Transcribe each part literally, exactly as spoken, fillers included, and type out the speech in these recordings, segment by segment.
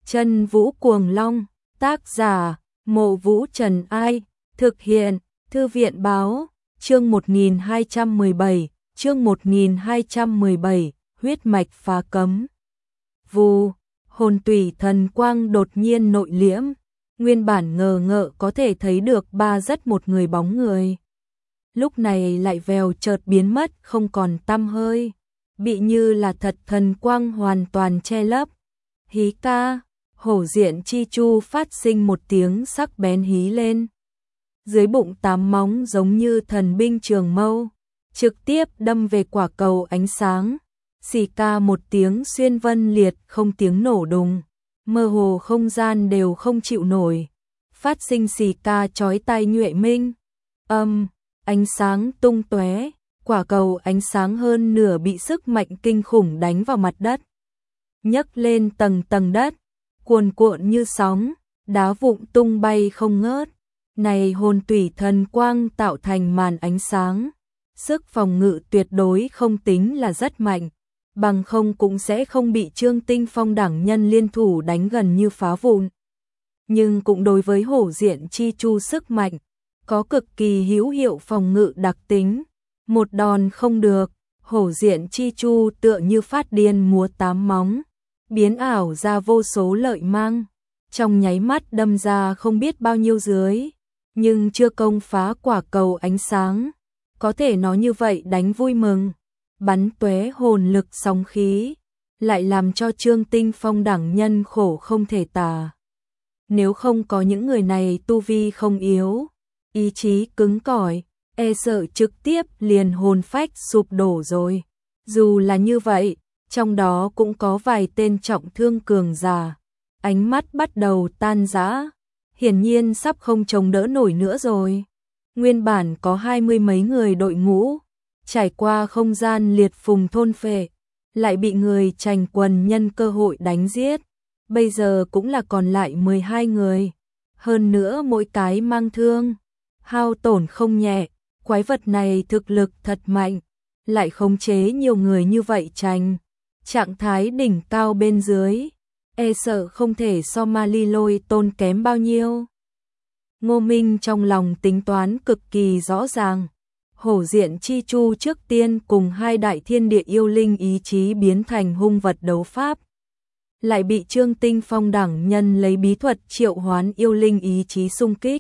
Chân Vũ Cuồng Long, tác giả, Mộ Vũ Trần Ai, thực hiện, Thư viện Báo, chương một nghìn hai trăm mười bảy, chương một nghìn hai trăm mười bảy, huyết mạch phá cấm. Vù, hồn tủy thần quang đột nhiên nội liễm, nguyên bản ngờ ngợ có thể thấy được ba rất một người bóng người. Lúc này lại vèo chợt biến mất không còn tăm hơi, bị như là thật thần quang hoàn toàn che lấp. Hí ca, hổ diện chi chu phát sinh một tiếng sắc bén hí lên. Dưới bụng tám móng giống như thần binh trường mâu, trực tiếp đâm về quả cầu ánh sáng. Xì ca một tiếng xuyên vân liệt không tiếng nổ đùng, mơ hồ không gian đều không chịu nổi. Phát sinh xì ca chói tai nhuệ minh. Âm, ánh sáng tung tóe, quả cầu ánh sáng hơn nửa bị sức mạnh kinh khủng đánh vào mặt đất. Nhấc lên tầng tầng đất, cuồn cuộn như sóng, đá vụn tung bay không ngớt. Này hồn tủy thần quang tạo thành màn ánh sáng, sức phòng ngự tuyệt đối không tính là rất mạnh, bằng không cũng sẽ không bị Trương Tinh Phong đẳng nhân liên thủ đánh gần như phá vụn. Nhưng cũng đối với hổ diện chi chu sức mạnh, có cực kỳ hữu hiệu phòng ngự đặc tính. Một đòn không được, hổ diện chi chu tựa như phát điên múa tám móng, biến ảo ra vô số lợi mang, trong nháy mắt đâm ra không biết bao nhiêu dưới, nhưng chưa công phá quả cầu ánh sáng. Có thể nói như vậy đánh vui mừng, bắn tóe hồn lực sóng khí, lại làm cho Trương Tinh Phong đẳng nhân khổ không thể tả. Nếu không có những người này tu vi không yếu, ý chí cứng cỏi, e sợ trực tiếp liền hồn phách sụp đổ rồi. Dù là như vậy, trong đó cũng có vài tên trọng thương cường giả, ánh mắt bắt đầu tan rã, hiển nhiên sắp không chống đỡ nổi nữa rồi. Nguyên bản có hai mươi mấy người đội ngũ, trải qua không gian liệt phùng thôn phệ, lại bị người Trành Quần nhân cơ hội đánh giết. Bây giờ cũng là còn lại mười hai người, hơn nữa mỗi cái mang thương, hao tổn không nhẹ. Quái vật này thực lực thật mạnh, lại khống chế nhiều người như vậy Trành. Trạng thái đỉnh cao bên dưới, e sợ không thể so ma ly lôi tôn kém bao nhiêu. Ngô Minh trong lòng tính toán cực kỳ rõ ràng. Hổ diện chi chu trước tiên cùng hai đại thiên địa yêu linh ý chí biến thành hung vật đấu pháp, lại bị Trương Tinh Phong đẳng nhân lấy bí thuật triệu hoán yêu linh ý chí xung kích,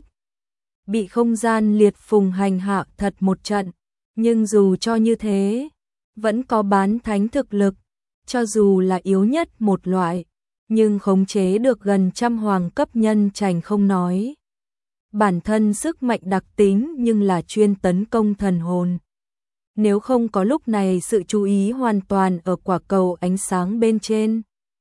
bị không gian liệt phùng hành hạ thật một trận. Nhưng dù cho như thế, vẫn có bán thánh thực lực, cho dù là yếu nhất một loại, nhưng khống chế được gần trăm hoàng cấp nhân Trành không nói. Bản thân sức mạnh đặc tính nhưng là chuyên tấn công thần hồn. Nếu không có lúc này sự chú ý hoàn toàn ở quả cầu ánh sáng bên trên,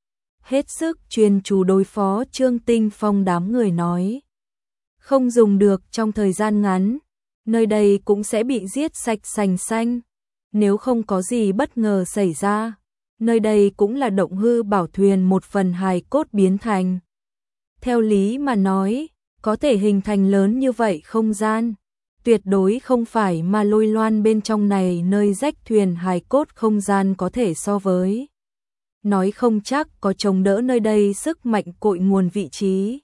hết sức chuyên chú đối phó Trương Tinh Phong đám người nói, không dùng được trong thời gian ngắn, nơi đây cũng sẽ bị giết sạch sành xanh. Nếu không có gì bất ngờ xảy ra, nơi đây cũng là động hư bảo thuyền một phần hài cốt biến thành. Theo lý mà nói, có thể hình thành lớn như vậy không gian, tuyệt đối không phải mà lôi loan bên trong này nơi rách thuyền hài cốt không gian có thể so với. Nói không chắc có chống đỡ nơi đây sức mạnh cội nguồn vị trí.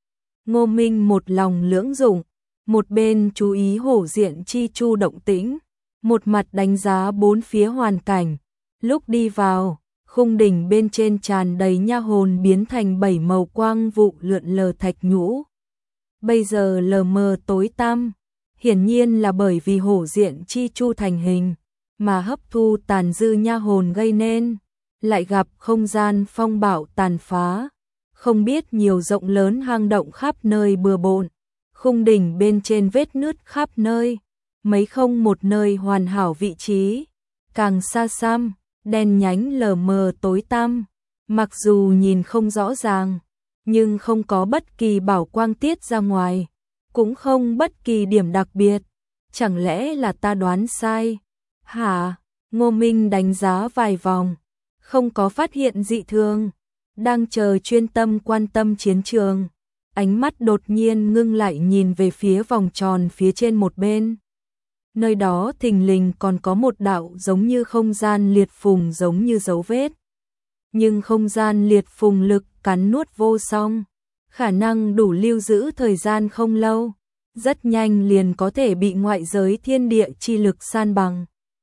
Ngô Minh một lòng lưỡng dụng, một bên chú ý hổ diện chi chu động tĩnh, một mặt đánh giá bốn phía hoàn cảnh. Lúc đi vào, khung đỉnh bên trên tràn đầy nha hồn biến thành bảy màu quang vụ lượn lờ thạch nhũ. Bây giờ lờ mờ tối tăm, hiển nhiên là bởi vì hổ diện chi chu thành hình, mà hấp thu tàn dư nha hồn gây nên, lại gặp không gian phong bạo tàn phá. Không biết nhiều rộng lớn hang động khắp nơi bừa bộn, khung đỉnh bên trên vết nứt khắp nơi, mấy không một nơi hoàn hảo vị trí. Càng xa xăm, đen nhánh lờ mờ tối tăm, mặc dù nhìn không rõ ràng, nhưng không có bất kỳ bảo quang tiết ra ngoài, cũng không bất kỳ điểm đặc biệt. Chẳng lẽ là ta đoán sai? Hả? Ngô Minh đánh giá vài vòng, không có phát hiện dị thường, đang chờ chuyên tâm quan tâm chiến trường. Ánh mắt đột nhiên ngưng lại nhìn về phía vòng tròn phía trên một bên. Nơi đó thình lình còn có một đạo giống như không gian liệt phùng giống như dấu vết. Nhưng không gian liệt phùng lực cắn nuốt vô song, khả năng đủ lưu giữ thời gian không lâu, rất nhanh liền có thể bị ngoại giới thiên địa chi lực san bằng.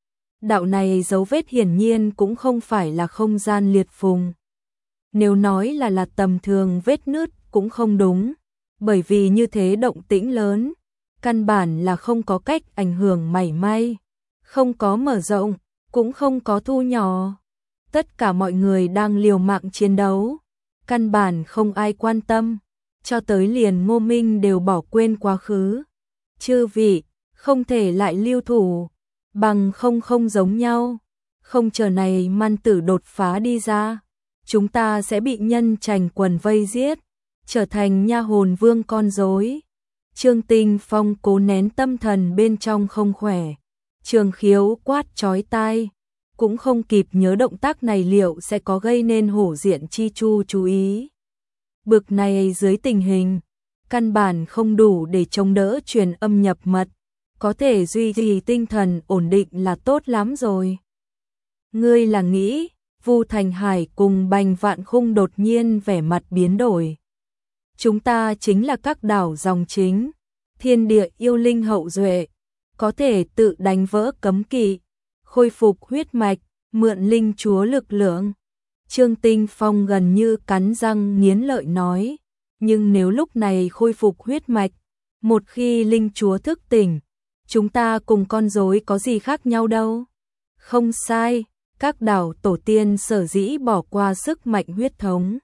Đạo này dấu vết hiển nhiên cũng không phải là không gian liệt phùng. Nếu nói là là tầm thường vết nứt cũng không đúng, bởi vì như thế động tĩnh lớn, căn bản là không có cách ảnh hưởng mảy may, không có mở rộng, cũng không có thu nhỏ. Tất cả mọi người đang liều mạng chiến đấu, căn bản không ai quan tâm, cho tới liền Ngô Minh đều bỏ quên quá khứ. Chư vị, không thể lại lưu thủ, bằng không không giống nhau, không chờ này man tử đột phá đi ra, chúng ta sẽ bị nhân trành quần vây giết, trở thành nha hồn vương con rối. Trương Tinh Phong cố nén tâm thần bên trong không khỏe, Trường Khiếu quát chói tai, cũng không kịp nhớ động tác này liệu sẽ có gây nên hổ diện chi chu chú ý. Bực này dưới tình hình, căn bản không đủ để chống đỡ truyền âm nhập mật, có thể duy trì tinh thần ổn định là tốt lắm rồi. Ngươi là nghĩ, Vu Thành Hải cùng Bành Vạn Khung đột nhiên vẻ mặt biến đổi. Chúng ta chính là các đảo dòng chính, thiên địa yêu linh hậu duệ, có thể tự đánh vỡ cấm kỵ, khôi phục huyết mạch, mượn linh chúa lực lượng. Trương Tinh Phong gần như cắn răng nghiến lợi nói, nhưng nếu lúc này khôi phục huyết mạch, một khi linh chúa thức tỉnh, chúng ta cùng con rối có gì khác nhau đâu. Không sai, các đảo tổ tiên sở dĩ bỏ qua sức mạnh huyết thống,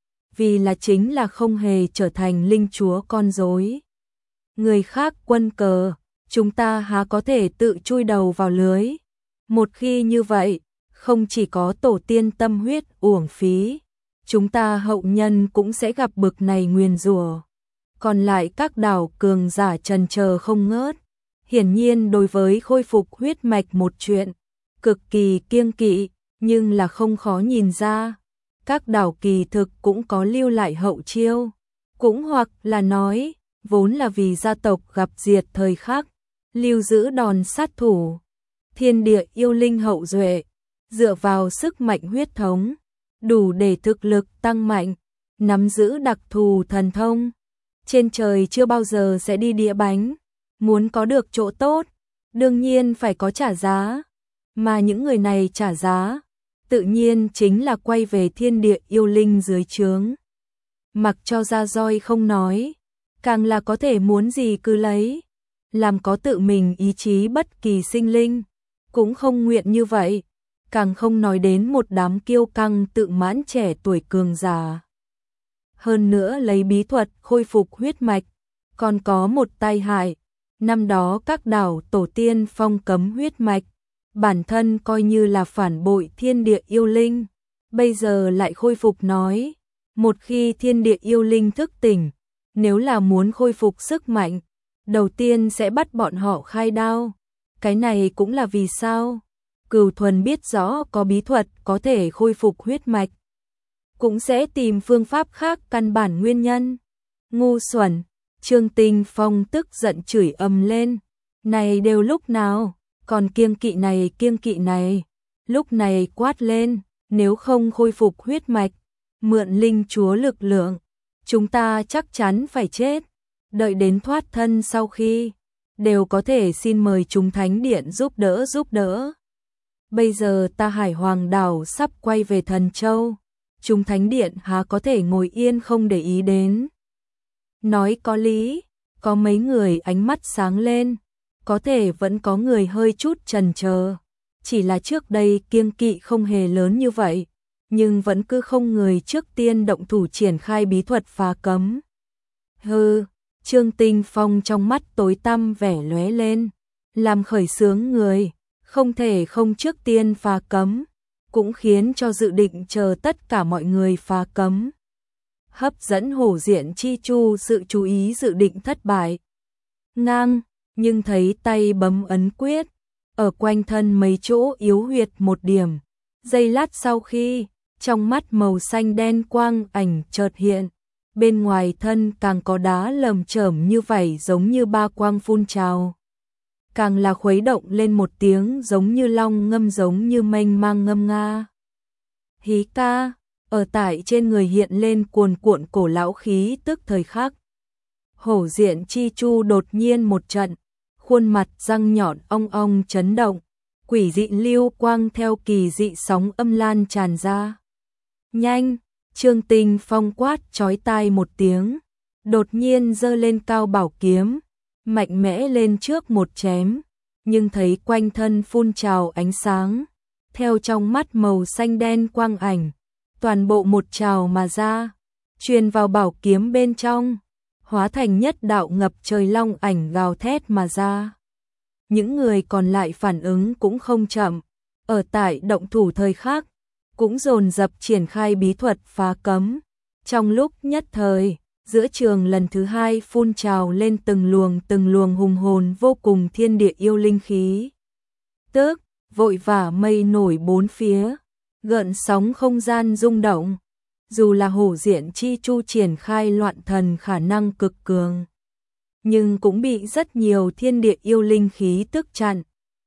vì là chính là không hề trở thành linh chúa con rối. Người khác quân cờ, chúng ta há có thể tự chui đầu vào lưới. Một khi như vậy, không chỉ có tổ tiên tâm huyết uổng phí, chúng ta hậu nhân cũng sẽ gặp bực này nguyền rủa. Còn lại các đảo cường giả trần chờ không ngớt, hiển nhiên đối với khôi phục huyết mạch một chuyện cực kỳ kiêng kỵ, nhưng là không khó nhìn ra, các đảo kỳ thực cũng có lưu lại hậu chiêu, cũng hoặc là nói, vốn là vì gia tộc gặp diệt thời khắc, lưu giữ đòn sát thủ. Thiên địa yêu linh hậu duệ, dựa vào sức mạnh huyết thống, đủ để thực lực tăng mạnh, nắm giữ đặc thù thần thông. Trên trời chưa bao giờ sẽ đi đĩa bánh, muốn có được chỗ tốt, đương nhiên phải có trả giá, mà những người này trả giá, tự nhiên chính là quay về thiên địa yêu linh dưới trướng. Mặc cho ra roi không nói, càng là có thể muốn gì cứ lấy, làm có tự mình ý chí bất kỳ sinh linh, cũng không nguyện như vậy, càng không nói đến một đám kiêu căng tự mãn trẻ tuổi cường già. Hơn nữa lấy bí thuật khôi phục huyết mạch, còn có một tai hại, năm đó các đảo tổ tiên phong cấm huyết mạch, bản thân coi như là phản bội thiên địa yêu linh, bây giờ lại khôi phục nói, một khi thiên địa yêu linh thức tỉnh, nếu là muốn khôi phục sức mạnh, đầu tiên sẽ bắt bọn họ khai đao. Cái này cũng là vì sao Cửu Thuần biết rõ có bí thuật có thể khôi phục huyết mạch, cũng sẽ tìm phương pháp khác căn bản nguyên nhân. Ngu xuẩn, Trương Tinh Phong tức giận chửi ầm lên, này đều lúc nào, còn kiêng kỵ này kiêng kỵ này, lúc này quát lên, nếu không khôi phục huyết mạch, mượn linh chúa lực lượng, chúng ta chắc chắn phải chết, đợi đến thoát thân sau khi, đều có thể xin mời chúng thánh điện giúp đỡ giúp đỡ. Bây giờ ta Hải Hoàng đảo sắp quay về Thần Châu, chúng thánh điện há có thể ngồi yên không để ý đến. Nói có lý, có mấy người ánh mắt sáng lên, có thể vẫn có người hơi chút chần chờ, chỉ là trước đây kiêng kỵ không hề lớn như vậy, nhưng vẫn cứ không người trước tiên động thủ triển khai bí thuật phá cấm. Hừ, Trương Tinh Phong trong mắt tối tăm vẻ lóe lên, làm khởi xướng người, không thể không trước tiên phá cấm, cũng khiến cho dự định chờ tất cả mọi người phá cấm. Hấp dẫn hổ diện chi chu sự chú ý dự định thất bại. Ngang, nhưng thấy tay bấm ấn quyết, ở quanh thân mấy chỗ yếu huyệt một điểm. Giây lát sau khi, trong mắt màu xanh đen quang ảnh chợt hiện, bên ngoài thân càng có đá lởm chởm như vảy giống như ba quang phun trào. Càng là khuấy động lên một tiếng giống như long ngâm giống như mênh mang ngâm nga. Hí ca, ở tại trên người hiện lên cuồn cuộn cổ lão khí tức thời khắc. Hổ Diện Chi Chu đột nhiên một trận, khuôn mặt răng nhọn ong ong chấn động, quỷ dị lưu quang theo kỳ dị sóng âm lan tràn ra. Nhanh, Trương Tinh Phong quát chói tai một tiếng, đột nhiên giơ lên cao bảo kiếm, mạnh mẽ lên trước một chém, nhưng thấy quanh thân phun trào ánh sáng, theo trong mắt màu xanh đen quang ảnh, toàn bộ một trào mà ra, truyền vào bảo kiếm bên trong, hóa thành nhất đạo ngập trời long ảnh gào thét mà ra. Những người còn lại phản ứng cũng không chậm, ở tại động thủ thời khắc, cũng dồn dập triển khai bí thuật phá cấm. Trong lúc nhất thời, giữa trường lần thứ hai phun trào lên từng luồng từng luồng hùng hồn vô cùng thiên địa yêu linh khí. Tức, vội vã mây nổi bốn phía, gợn sóng không gian rung động. Dù là Hổ Diện Chi Chu triển khai loạn thần khả năng cực cường, nhưng cũng bị rất nhiều thiên địa yêu linh khí tức chặn.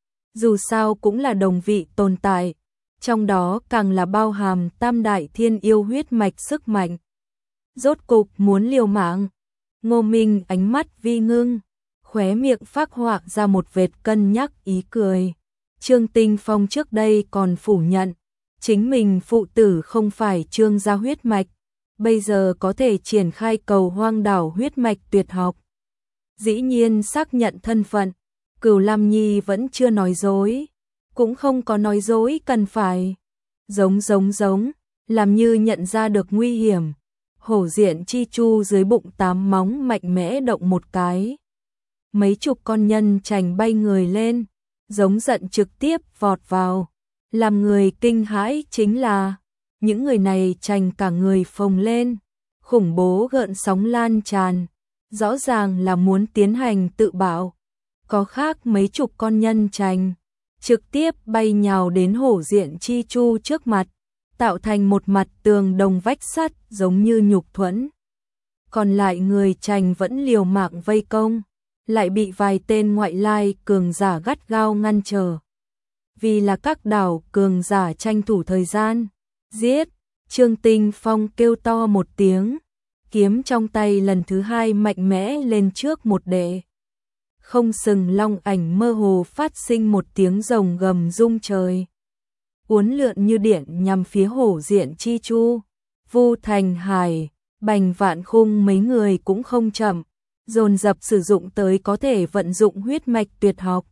Dù sao cũng là đồng vị tồn tại, trong đó càng là bao hàm tam đại thiên yêu huyết mạch sức mạnh. Rốt cục muốn liều mạng, Ngô Minh ánh mắt vi ngưng, khóe miệng phác họa ra một vệt cân nhắc ý cười. Trương Tinh Phong trước đây còn phủ nhận, chính mình phụ tử không phải Trương gia huyết mạch, bây giờ có thể triển khai cầu hoang đảo huyết mạch tuyệt học. Dĩ nhiên xác nhận thân phận, Cửu Lam Nhi vẫn chưa nói dối, cũng không có nói dối cần phải. Giống giống giống, làm như nhận ra được nguy hiểm, Hổ Diện Chi Chu dưới bụng tám móng mạnh mẽ động một cái. Mấy chục con nhân chành bay người lên, giống giận trực tiếp vọt vào. Làm người kinh hãi chính là, những người này chành cả người phồng lên, khủng bố gợn sóng lan tràn, rõ ràng là muốn tiến hành tự bạo. Có khác mấy chục con nhân chành, trực tiếp bay nhào đến Hổ Diện Chi Chu trước mặt, tạo thành một mặt tường đồng vách sắt giống như nhục thuẫn. Còn lại người chành vẫn liều mạng vây công, lại bị vài tên ngoại lai cường giả gắt gao ngăn trở. Vì là các đảo cường giả tranh thủ thời gian, giết, Trương Tinh Phong kêu to một tiếng, kiếm trong tay lần thứ hai mạnh mẽ lên trước một đệ. Không sừng long ảnh mơ hồ phát sinh một tiếng rồng gầm rung trời. Uốn lượn như điện nhằm phía Hổ Diện Chi Chu, Vu Thành Hải, Bành Vạn Khung mấy người cũng không chậm, dồn dập sử dụng tới có thể vận dụng huyết mạch tuyệt học.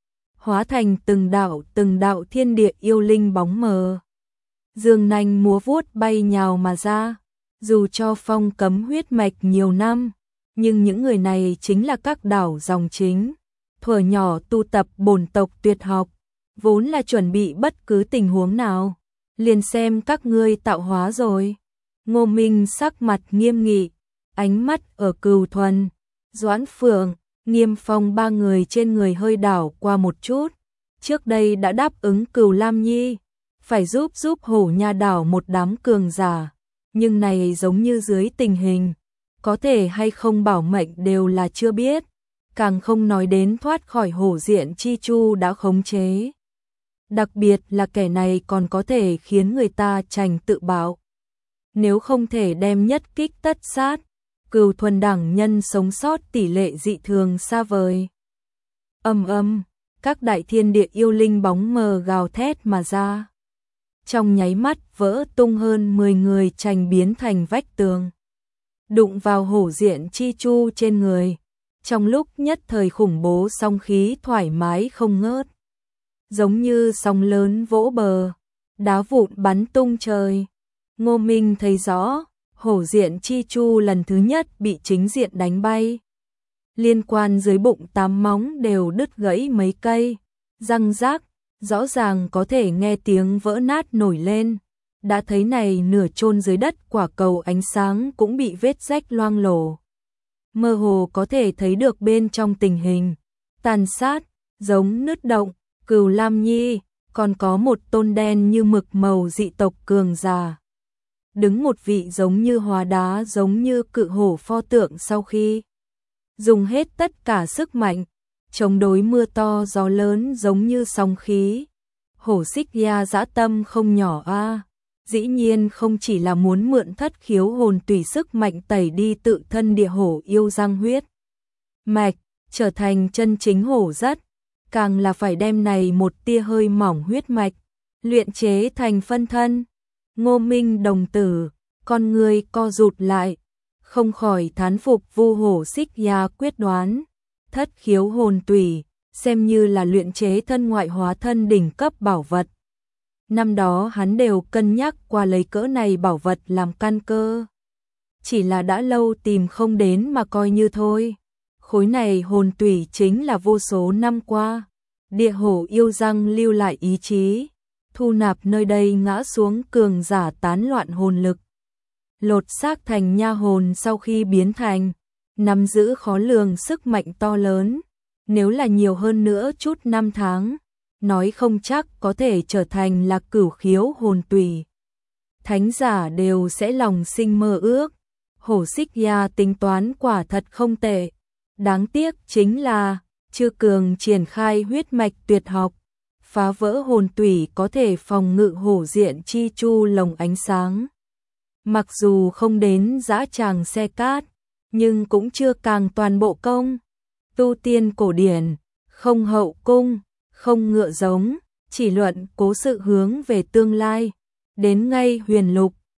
Hóa thành từng đạo từng đạo thiên địa yêu linh bóng mờ. Dương nanh múa vuốt bay nhào mà ra, dù cho phong cấm huyết mạch nhiều năm, nhưng những người này chính là các đảo dòng chính. Thuở nhỏ tu tập bổn tộc tuyệt học, vốn là chuẩn bị bất cứ tình huống nào, liền xem các ngươi tạo hóa rồi. Ngô Minh sắc mặt nghiêm nghị, ánh mắt ở Cửu Thuần, Doãn Phượng, Nghiêm Phong ba người trên người hơi đảo qua một chút. Trước đây đã đáp ứng Cửu Lam Nhi, phải giúp giúp Hổ Nha đảo một đám cường giả, nhưng này giống như dưới tình hình, có thể hay không bảo mệnh đều là chưa biết, càng không nói đến thoát khỏi Hổ Diện Chi Chu đã khống chế. Đặc biệt là kẻ này còn có thể khiến người ta trành tự bạo. Nếu không thể đem nhất kích tất sát, Cửu Thuần đẳng nhân sống sót tỷ lệ dị thường xa vời. Âm âm, các đại thiên địa yêu linh bóng mờ gào thét mà ra. Trong nháy mắt vỡ tung hơn mười người trành biến thành vách tường. Đụng vào Hổ Diện Chi Chu trên người. Trong lúc nhất thời khủng bố sóng khí thoải mái không ngớt. Giống như sóng lớn vỗ bờ, đá vụn bắn tung trời. Ngô Minh thấy rõ, Hổ Diện Chi Chu lần thứ nhất bị chính diện đánh bay. Liên quan dưới bụng tám móng đều đứt gãy mấy cây, răng rác, rõ ràng có thể nghe tiếng vỡ nát nổi lên. Đã thấy này nửa chôn dưới đất quả cầu ánh sáng cũng bị vết rách loang lổ. Mơ hồ có thể thấy được bên trong tình hình, tàn sát, giống nứt động, Cửu Lam Nhi, còn có một tôn đen như mực màu dị tộc cường giả. Đứng một vị giống như hóa đá giống như cự hổ pho tượng sau khi dùng hết tất cả sức mạnh, chống đối mưa to gió lớn giống như sóng khí. Hổ Xích Ya dã tâm không nhỏ a. dĩ nhiên không chỉ là muốn mượn thất khiếu hồn tùy sức mạnh tẩy đi tự thân địa hổ yêu răng huyết mạch, trở thành chân chính hổ rất, càng là phải đem này một tia hơi mỏng huyết mạch, luyện chế thành phân thân. Ngô Minh đồng tử, con người co rụt lại, không khỏi thán phục Vu Hổ Xích Ya quyết đoán, thất khiếu hồn tùy, xem như là luyện chế thân ngoại hóa thân đỉnh cấp bảo vật. Năm đó hắn đều cân nhắc qua lấy cỡ này bảo vật làm căn cơ. Chỉ là đã lâu tìm không đến mà coi như thôi. Khối này hồn tùy chính là vô số năm qua địa hổ yêu răng lưu lại ý chí, thu nạp nơi đây ngã xuống cường giả tán loạn hồn lực. Lột xác thành nha hồn sau khi biến thành, nắm giữ khó lường sức mạnh to lớn. Nếu là nhiều hơn nữa chút năm tháng, nói không chắc có thể trở thành là cửu khiếu hồn tùy. Thánh giả đều sẽ lòng sinh mơ ước. Hổ Xích Ya tính toán quả thật không tệ. Đáng tiếc chính là chưa cường triển khai huyết mạch tuyệt học, phá vỡ hồn tùy có thể phòng ngự hổ diện chi chu lồng ánh sáng. Mặc dù không đến dã tràng xe cát, nhưng cũng chưa càng toàn bộ công. Tu tiên cổ điển, không hậu cung, không ngựa giống, chỉ luận cố sự hướng về tương lai. Đến ngay huyền lục,